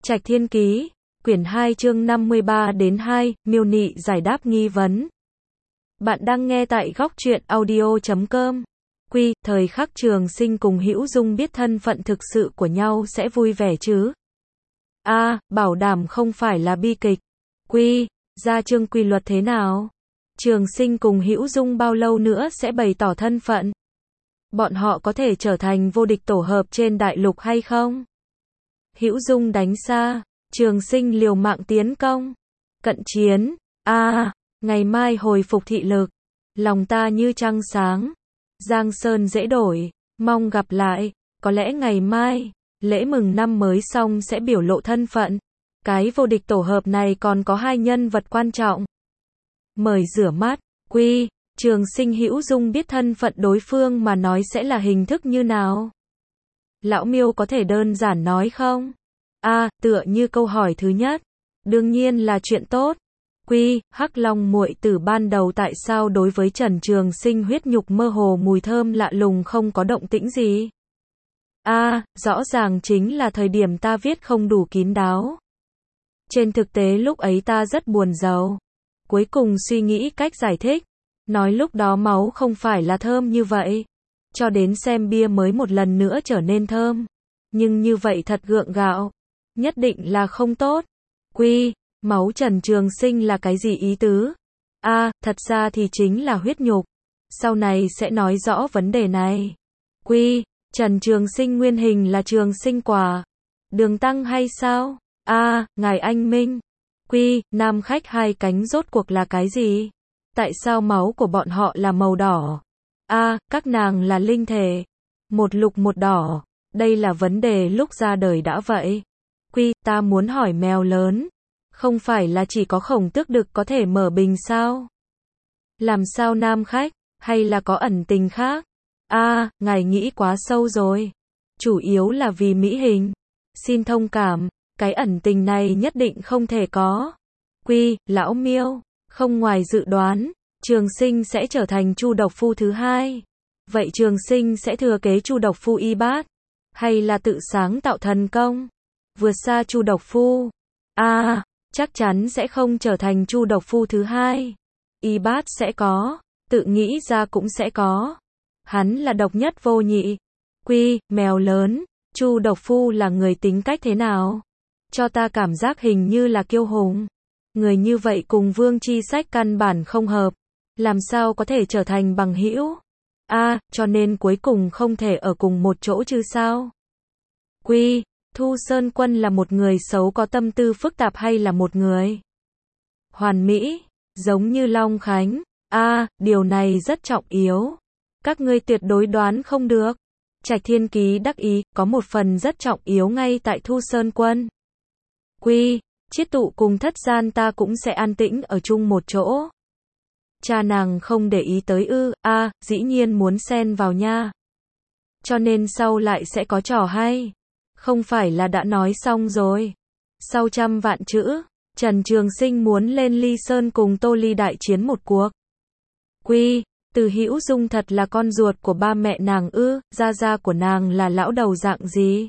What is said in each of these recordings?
Trạch Thiên Ký, quyển 2 chương 53 đến 2, miêu nị giải đáp nghi vấn. Bạn đang nghe tại góc truyện audio.com. Thời khắc Trường Sinh cùng Hữu Dung biết thân phận thực sự của nhau sẽ vui vẻ chứ? Bảo đảm không phải là bi kịch. Gia chương quy luật thế nào? Trường Sinh cùng Hữu Dung bao lâu nữa sẽ bày tỏ thân phận? Bọn họ có thể trở thành vô địch tổ hợp trên đại lục hay không? Hữu Dung đánh xa, Trường Sinh liều mạng tiến công. Cận chiến, ngày mai hồi phục thị lực. Lòng ta như trăng sáng. Giang Sơn dễ đổi, mong gặp lại. Có lẽ ngày mai, lễ mừng năm mới xong sẽ biểu lộ thân phận. Cái vô địch tổ hợp này còn có hai nhân vật quan trọng. Mời rửa mắt, Trường Sinh Hữu Dung biết thân phận đối phương mà nói sẽ là hình thức như nào? Lão Miêu có thể đơn giản nói không? Tựa như câu hỏi thứ nhất. Đương nhiên là chuyện tốt. Hắc Long muội tử ban đầu tại sao đối với Trần Trường Sinh huyết nhục mơ hồ mùi thơm lạ lùng không có động tĩnh gì? Rõ ràng chính là thời điểm ta viết không đủ kín đáo. Trên thực tế lúc ấy ta rất buồn rầu. Cuối cùng suy nghĩ cách giải thích. Nói lúc đó máu không phải là thơm như vậy. Cho đến xem bia mới một lần nữa trở nên thơm. Nhưng như vậy thật gượng gạo. Nhất định là không tốt. Máu Trần Trường Sinh là cái gì ý tứ? Thật ra thì chính là huyết nhục. Sau này sẽ nói rõ vấn đề này. Trần Trường Sinh nguyên hình là Trường Sinh quả. Đường tăng hay sao? Ngài anh minh. Nam khách hai cánh rốt cuộc là cái gì? Tại sao máu của bọn họ là màu đỏ? Các nàng là linh thể. Một lục một đỏ. Đây là vấn đề lúc ra đời đã vậy. Ta muốn hỏi mèo lớn. Không phải là chỉ có Khổng Tước Đực có thể mở bình sao? Làm sao nam khách? Hay là có ẩn tình khác? Ngài nghĩ quá sâu rồi. Chủ yếu là vì mỹ hình. Xin thông cảm. Cái ẩn tình này nhất định không thể có. Lão Miêu. Không ngoài dự đoán. Trường Sinh sẽ trở thành Chu Độc Phu thứ hai. Vậy Trường Sinh sẽ thừa kế Chu Độc Phu y bát? Hay là tự sáng tạo thần công? Vượt xa Chu Độc Phu. Chắc chắn sẽ không trở thành Chu Độc Phu thứ hai. Y bát sẽ có. Tự nghĩ ra cũng sẽ có. Hắn là độc nhất vô nhị. Mèo lớn. Chu Độc Phu là người tính cách thế nào? Cho ta cảm giác hình như là kiêu hùng. Người như vậy cùng Vương Chi Sách căn bản không hợp. Làm sao có thể trở thành bằng hữu? Cho nên cuối cùng không thể ở cùng một chỗ chứ sao? Thu Sơn Quân là một người xấu có tâm tư phức tạp hay là một người hoàn mỹ, giống như Long Khánh? Điều này rất trọng yếu. Các ngươi tuyệt đối đoán không được. Trạch Thiên Ký đắc ý, có một phần rất trọng yếu ngay tại Thu Sơn Quân. Chiết tụ cùng Thất Gian ta cũng sẽ an tĩnh ở chung một chỗ. Cha nàng không để ý tới dĩ nhiên muốn xen vào nha. Cho nên sau lại sẽ có trò hay. Không phải là đã nói xong rồi. Sau 100 vạn chữ, Trần Trường Sinh muốn lên Ly Sơn cùng Tô Ly đại chiến một cuộc. Từ Hữu Dung thật là con ruột của ba mẹ nàng gia của nàng là lão đầu dạng gì?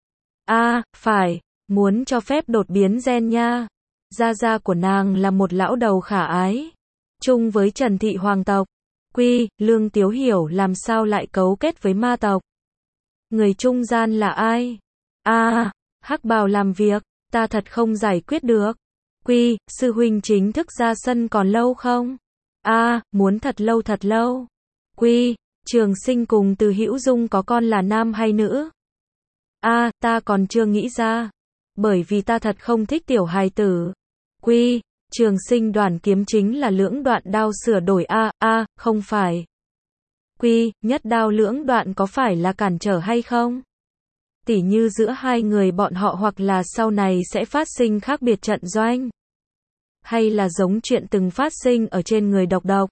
Phải, muốn cho phép đột biến gen nha. Gia của nàng là một lão đầu khả ái. Chung với Trần Thị Hoàng tộc. Lương Tiếu Hiểu làm sao lại cấu kết với ma tộc? Người trung gian là ai? Hắc Bào làm việc, ta thật không giải quyết được. Sư huynh chính thức ra sân còn lâu không? Muốn thật lâu. Trường Sinh cùng Từ Hữu Dung có con là nam hay nữ? Ta còn chưa nghĩ ra. Bởi vì ta thật không thích tiểu hài tử. Trường Sinh Đoàn kiếm chính là lưỡng đoạn đao sửa đổi không phải. Nhất đao lưỡng đoạn có phải là cản trở hay không? Tỉ như giữa hai người bọn họ hoặc là sau này sẽ phát sinh khác biệt trận doanh. Hay là giống chuyện từng phát sinh ở trên người độc độc.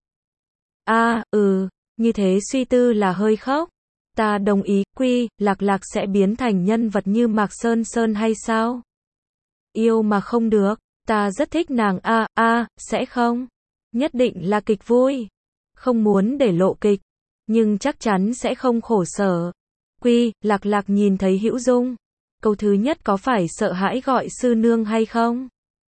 Như thế suy tư là hơi khóc. Ta đồng ý, Lạc Lạc sẽ biến thành nhân vật như Mạc Sơn Sơn hay sao? Yêu mà không được, ta rất thích nàng sẽ không? Nhất định là kịch vui. Không muốn để lộ kịch, nhưng chắc chắn sẽ không khổ sở. Lạc Lạc nhìn thấy Hữu Dung. Câu thứ nhất có phải sợ hãi gọi sư nương hay không?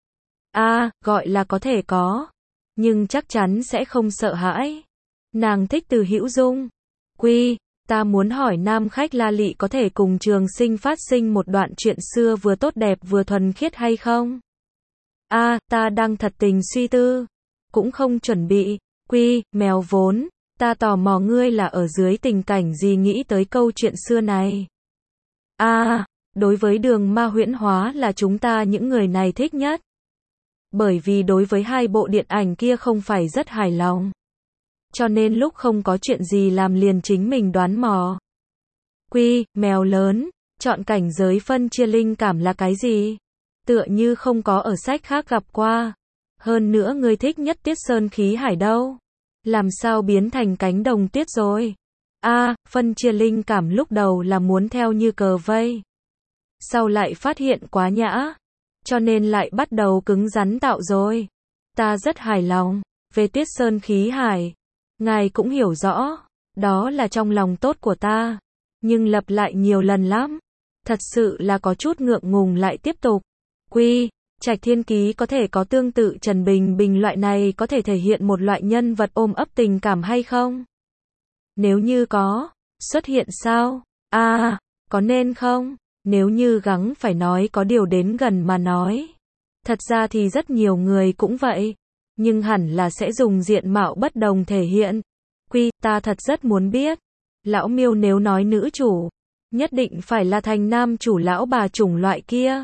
A, gọi là có thể có, nhưng chắc chắn sẽ không sợ hãi. Nàng thích Từ Hữu Dung. Quy, ta muốn hỏi nam khách La Lị có thể cùng Trường Sinh phát sinh một đoạn chuyện xưa vừa tốt đẹp vừa thuần khiết hay không? A, ta đang thật tình suy tư, cũng không chuẩn bị. Quy, mèo vốn, ta tò mò ngươi là ở dưới tình cảnh gì nghĩ tới câu chuyện xưa này. A, đối với Đường Ma huyễn hóa là chúng ta những người này thích nhất. Bởi vì đối với hai bộ điện ảnh kia không phải rất hài lòng. Cho nên lúc không có chuyện gì làm liền chính mình đoán mò. Quy, mèo lớn, chọn cảnh giới phân chia linh cảm là cái gì? Tựa như không có ở sách khác gặp qua. Hơn nữa ngươi thích nhất Tiết Sơn khí hải đâu? Làm sao biến thành cánh đồng tuyết rồi? A, phân chia linh cảm lúc đầu là muốn theo như cờ vây. Sau lại phát hiện quá nhã. Cho nên lại bắt đầu cứng rắn tạo rồi. Ta rất hài lòng. Về Tiết Sơn khí hải. Ngài cũng hiểu rõ. Đó là trong lòng tốt của ta. Nhưng lặp lại nhiều lần lắm. Thật sự là có chút ngượng ngùng lại tiếp tục. Quy, Trạch Thiên Ký có thể có tương tự Trần Bình Bình loại này có thể thể hiện một loại nhân vật ôm ấp tình cảm hay không? Nếu như có, xuất hiện sao? A, có nên không? Nếu như gắng phải nói có điều đến gần mà nói. Thật ra thì rất nhiều người cũng vậy. Nhưng hẳn là sẽ dùng diện mạo bất đồng thể hiện. Quy, ta thật rất muốn biết. Lão Miêu nếu nói nữ chủ, nhất định phải là thành nam chủ lão bà chủng loại kia.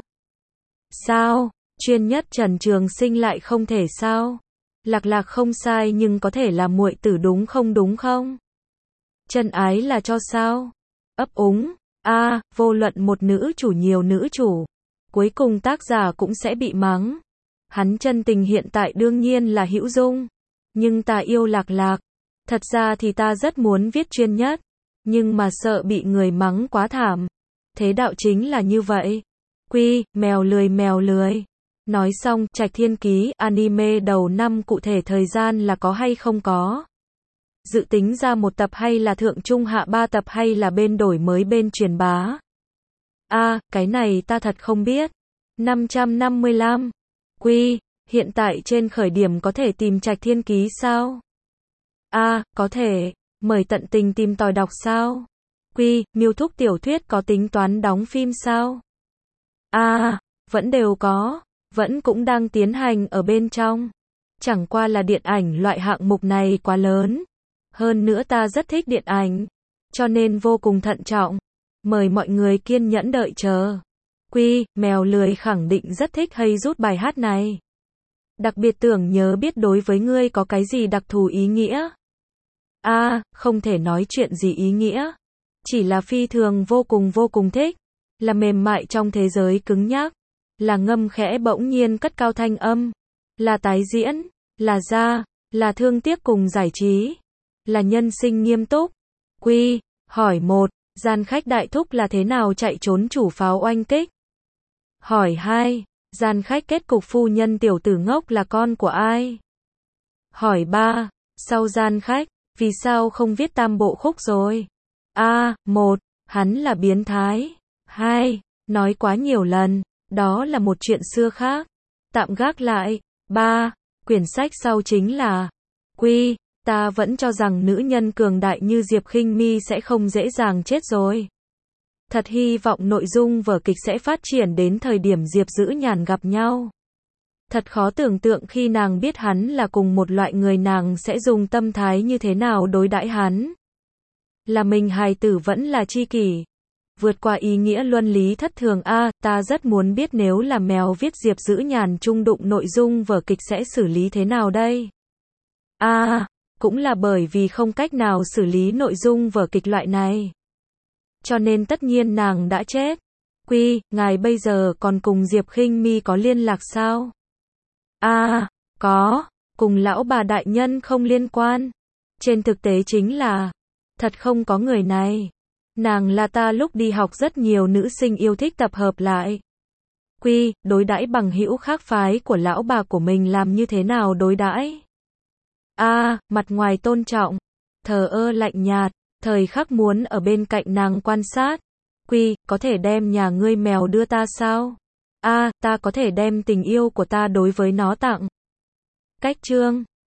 Sao? Chuyên nhất Trần Trường Sinh lại không thể sao? Lạc Lạc không sai nhưng có thể là muội tử đúng không? Chân ái là cho sao? Ấp úng. A, vô luận một nữ chủ nhiều nữ chủ, cuối cùng tác giả cũng sẽ bị mắng. Hắn chân tình hiện tại đương nhiên là Hữu Dung, nhưng ta yêu Lạc Lạc. Thật ra thì ta rất muốn viết chuyên nhất, nhưng mà sợ bị người mắng quá thảm. Thế đạo chính là như vậy. Quy, mèo lười. Nói xong, Trạch Thiên Ký anime đầu năm cụ thể thời gian là có hay không có? Dự tính ra một tập hay là thượng trung hạ 3 tập hay là bên đổi mới bên truyền bá? A, cái này ta thật không biết. 555. Quy, hiện tại trên khởi điểm có thể tìm Trạch Thiên Ký sao? A, có thể. Mời tận tình tìm tòi đọc sao? Quy, miêu thúc tiểu thuyết có tính toán đóng phim sao? A, vẫn đều có. Vẫn cũng đang tiến hành ở bên trong. Chẳng qua là điện ảnh loại hạng mục này quá lớn. Hơn nữa ta rất thích điện ảnh. Cho nên vô cùng thận trọng. Mời mọi người kiên nhẫn đợi chờ. Quy, mèo lười khẳng định rất thích hay rút bài hát này. Đặc biệt tưởng nhớ biết đối với ngươi có cái gì đặc thù ý nghĩa. A, không thể nói chuyện gì ý nghĩa. Chỉ là phi thường vô cùng thích. Là mềm mại trong thế giới cứng nhắc. Là ngâm khẽ bỗng nhiên cất cao thanh âm. Là tái diễn. Là ra. Là thương tiếc cùng giải trí. Là nhân sinh nghiêm túc. Quy, hỏi 1. Gian khách đại thúc là thế nào chạy trốn chủ pháo oanh kích? Hỏi 2. Gian khách kết cục phu nhân tiểu tử ngốc là con của ai? Hỏi 3. Sau gian khách, vì sao không viết tam bộ khúc rồi? A. 1. Hắn là biến thái. 2. Nói quá nhiều lần, đó là một chuyện xưa khác. Tạm gác lại. 3. Quyển sách sau chính là Quy, ta vẫn cho rằng nữ nhân cường đại như Diệp Khinh Mi sẽ không dễ dàng chết rồi. Thật hy vọng nội dung vở kịch sẽ phát triển đến thời điểm Diệp Dữ Nhàn gặp nhau. Thật khó tưởng tượng khi nàng biết hắn là cùng một loại người nàng sẽ dùng tâm thái như thế nào đối đãi hắn. Là mình hài tử vẫn là tri kỷ. Vượt qua ý nghĩa luân lý thất thường a, ta rất muốn biết nếu là mèo viết Diệp Dữ Nhàn trung đụng nội dung vở kịch sẽ xử lý thế nào đây? A, cũng là bởi vì không cách nào xử lý nội dung vở kịch loại này. Cho nên tất nhiên nàng đã chết. Quy, ngài bây giờ còn cùng Diệp Khinh Mi có liên lạc sao? A, có, cùng lão bà đại nhân không liên quan. Trên thực tế chính là, thật không có người này. Nàng là ta lúc đi học rất nhiều nữ sinh yêu thích tập hợp lại. Quy, đối đãi bằng hữu khác phái của lão bà của mình làm như thế nào đối đãi? A, mặt ngoài tôn trọng, thờ ơ lạnh nhạt, thời khắc muốn ở bên cạnh nàng quan sát. Quy, có thể đem nhà ngươi mèo đưa ta sao? A, ta có thể đem tình yêu của ta đối với nó tặng. Cách chương